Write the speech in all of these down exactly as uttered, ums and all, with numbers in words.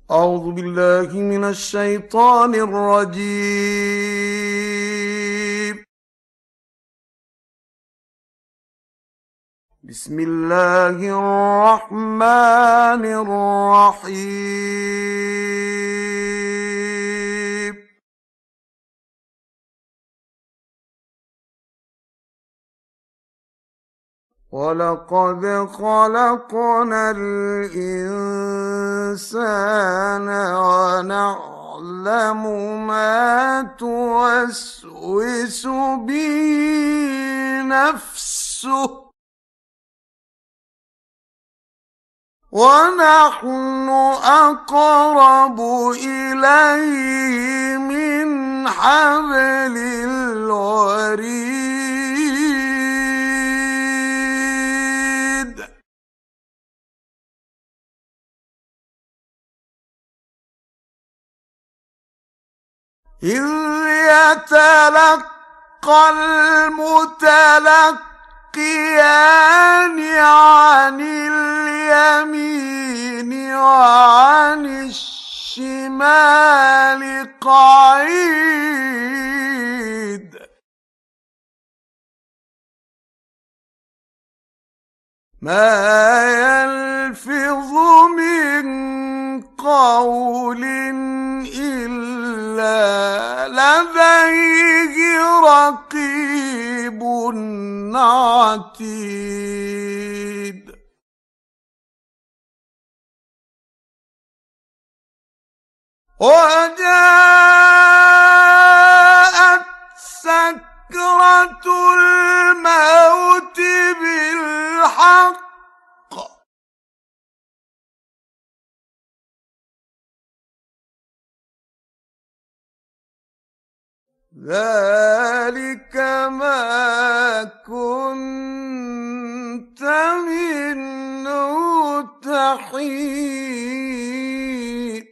أعوذ بالله من الشيطان الرجيم. بسم الله الرحمن الرحيم. ولقد خلقنا الإنسان ونعلم ما توسوس به نفسه ونحن أقرب إليه من حبل الوريد. إذ يتلقى المتلقيان عن اليمين وعن الشمال قعيد. ما يلفظ من قول إلا لديه رقيب عتيد. وجاءت سكرة الموت بالحق ذلك ما كنت منه تحيد.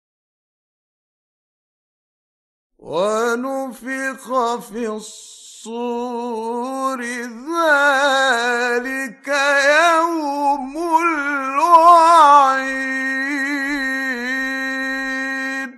ونفخ في الصور ذلك يوم الوعيد.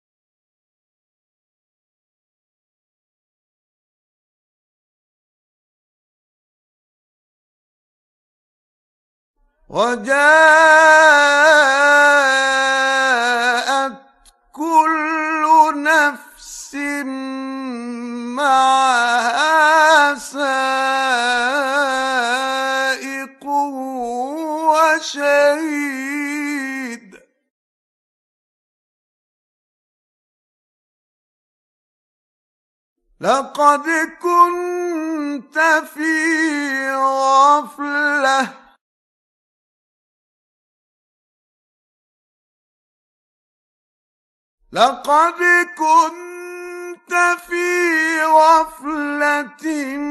وجاءت كل نفس معها سائق وشهيد. لقد كنت في غفلة لقد كنت في غفلة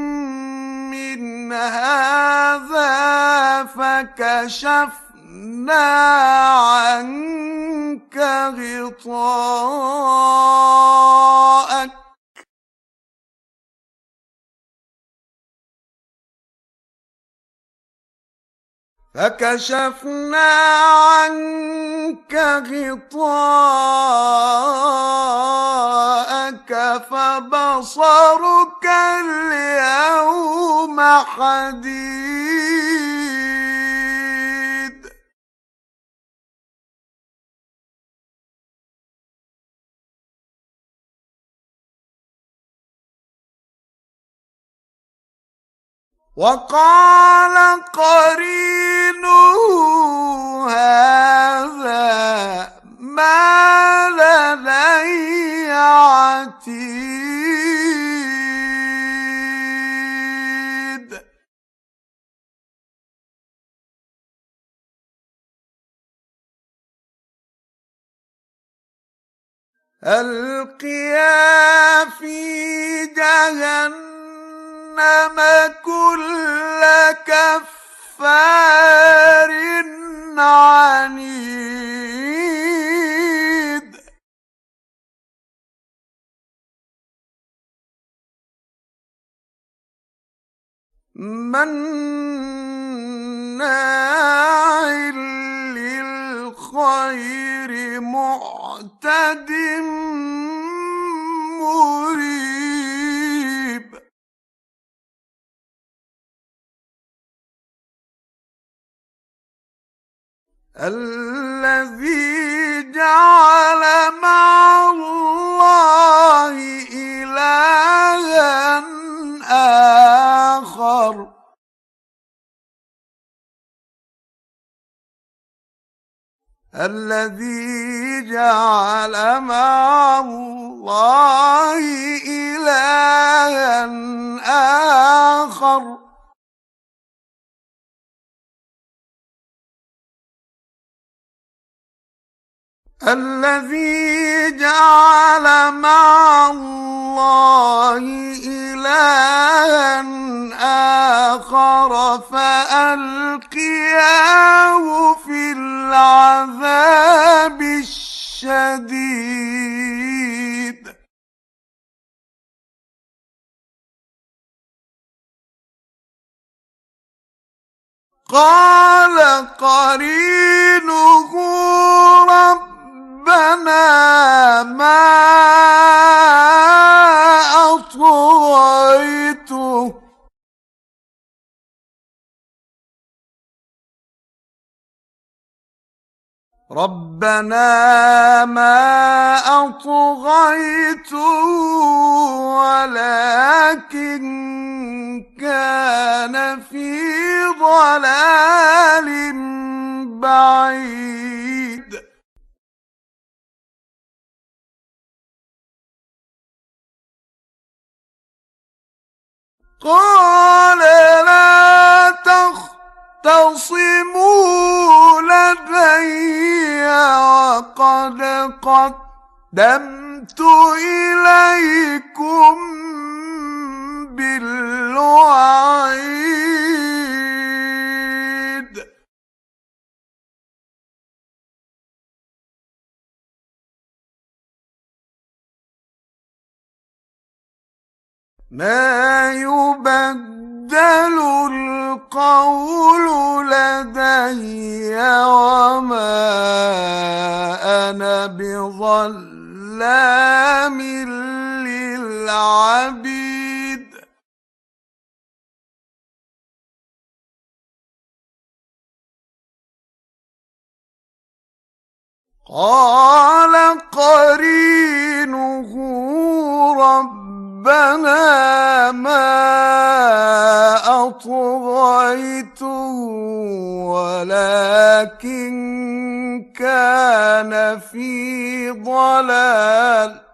من هذا فكشفنا عنك غطاءك فكشفنا عنك غطاءك فبصرك اليوم حديد. وقال قرينه هذا ما لدي عتيد. ألقيا في جهنم كل كفار عنيد. مناع للخير غير معتد مريب الذي جعل مع الله إلها آخر الذي جعل مع الله إلها آخر الذي جعل مع الله إلها آخر فألقياه في العذاب الشديد قال قرينه ربنا ما أطغيته ربنا ما أطغيته ولكن كان في ضلال بعيد قال لا تختصموا لدي وقد قدمت إليكم بالوعيد ما يبدل القول لدي وما أنا بظلام للعبيد قال قرينه ربنا ما أطغيته ولكن كان في ضلال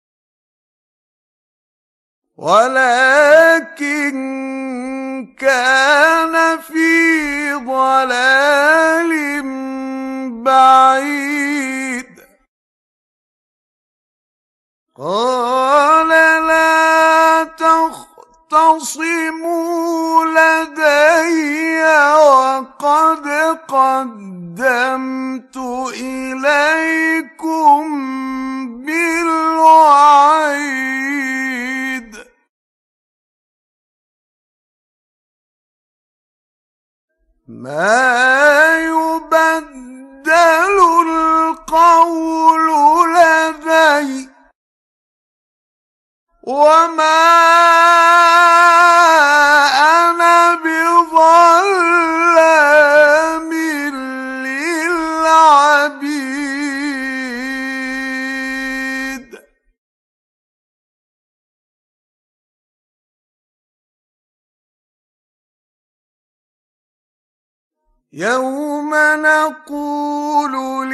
ولكن كان في ضلال بعيد قال لا تختصموا لدي وقد قدمت إليكم بالوعيد ما يبدل القول لدي وما أنا بظلام للعبيد يوم نقول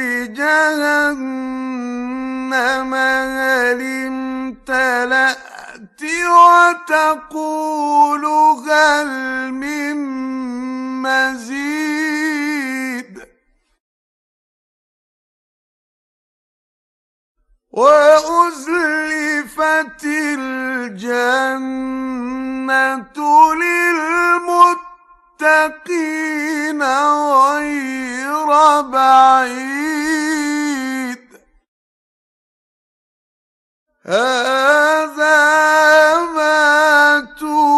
لجهنم هل امتلأت وتقول هل من مزيد وأزلفت الجنة للمتقين غير بعيد هذا ما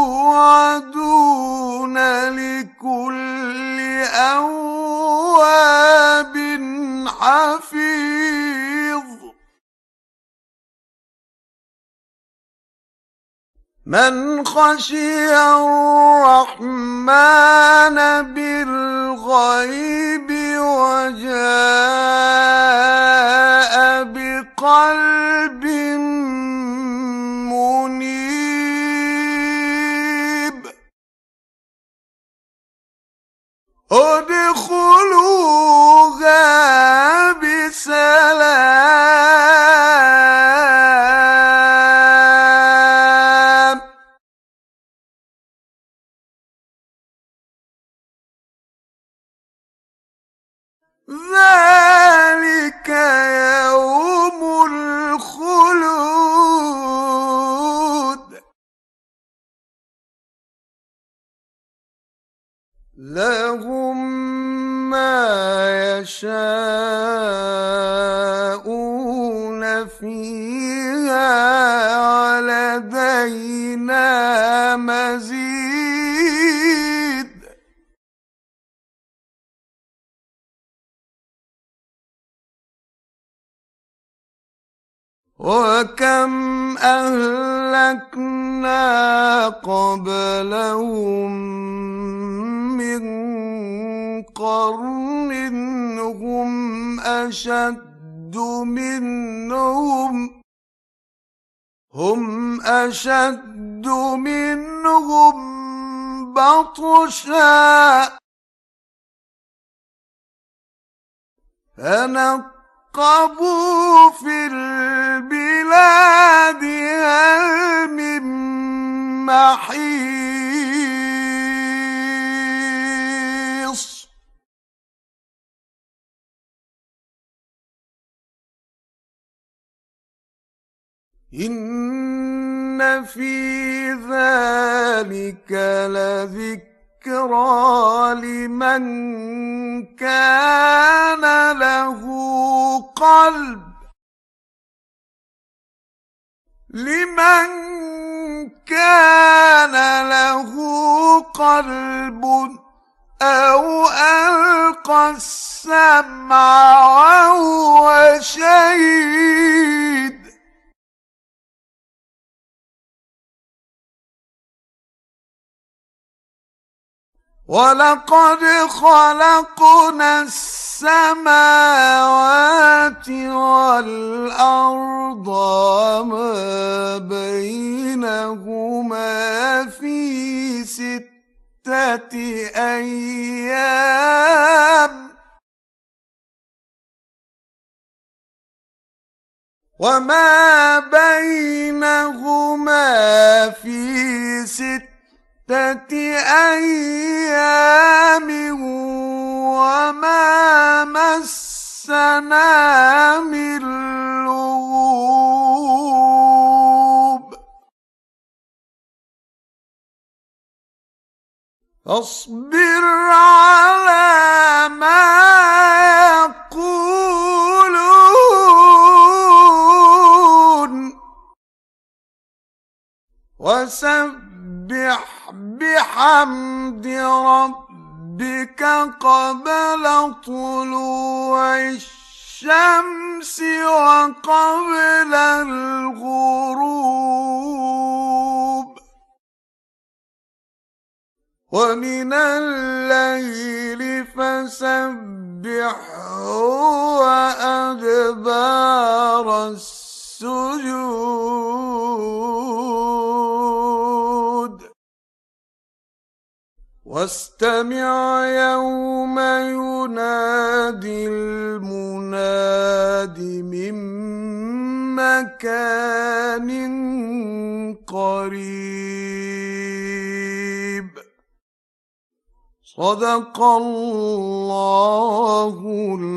توعدون لكل أواب حفيظ حفيظ من خشي الرحمن بالغيب وجاء بقلب منيب ادخلوها بسلام ذلك يوم الخلود لهم ما يشاءون فيها ولدينا مزيد وكم أهلكنا قبلهم من قرن هم أشد منهم هم أشد منهم بطشا فنقبوا في البلاد هل من محيص إن في ذلك لذكرى لمن كان له قلب لمن كان له قلب أو ألقى السمع وهو شهيد ولقد خلقنا السماوات والأرض وما بينهما في ستة أيام وما بينهما في ستة أيام وما مسنا من لغوب فاصبر على ما يقولون وسبح بحمد ربك قبل طلوع الشمس وقبل الغروب ومن الليل فسبحه وأدبار السجود واستمع يوم ينادي المناد من مكان قريب صدق الله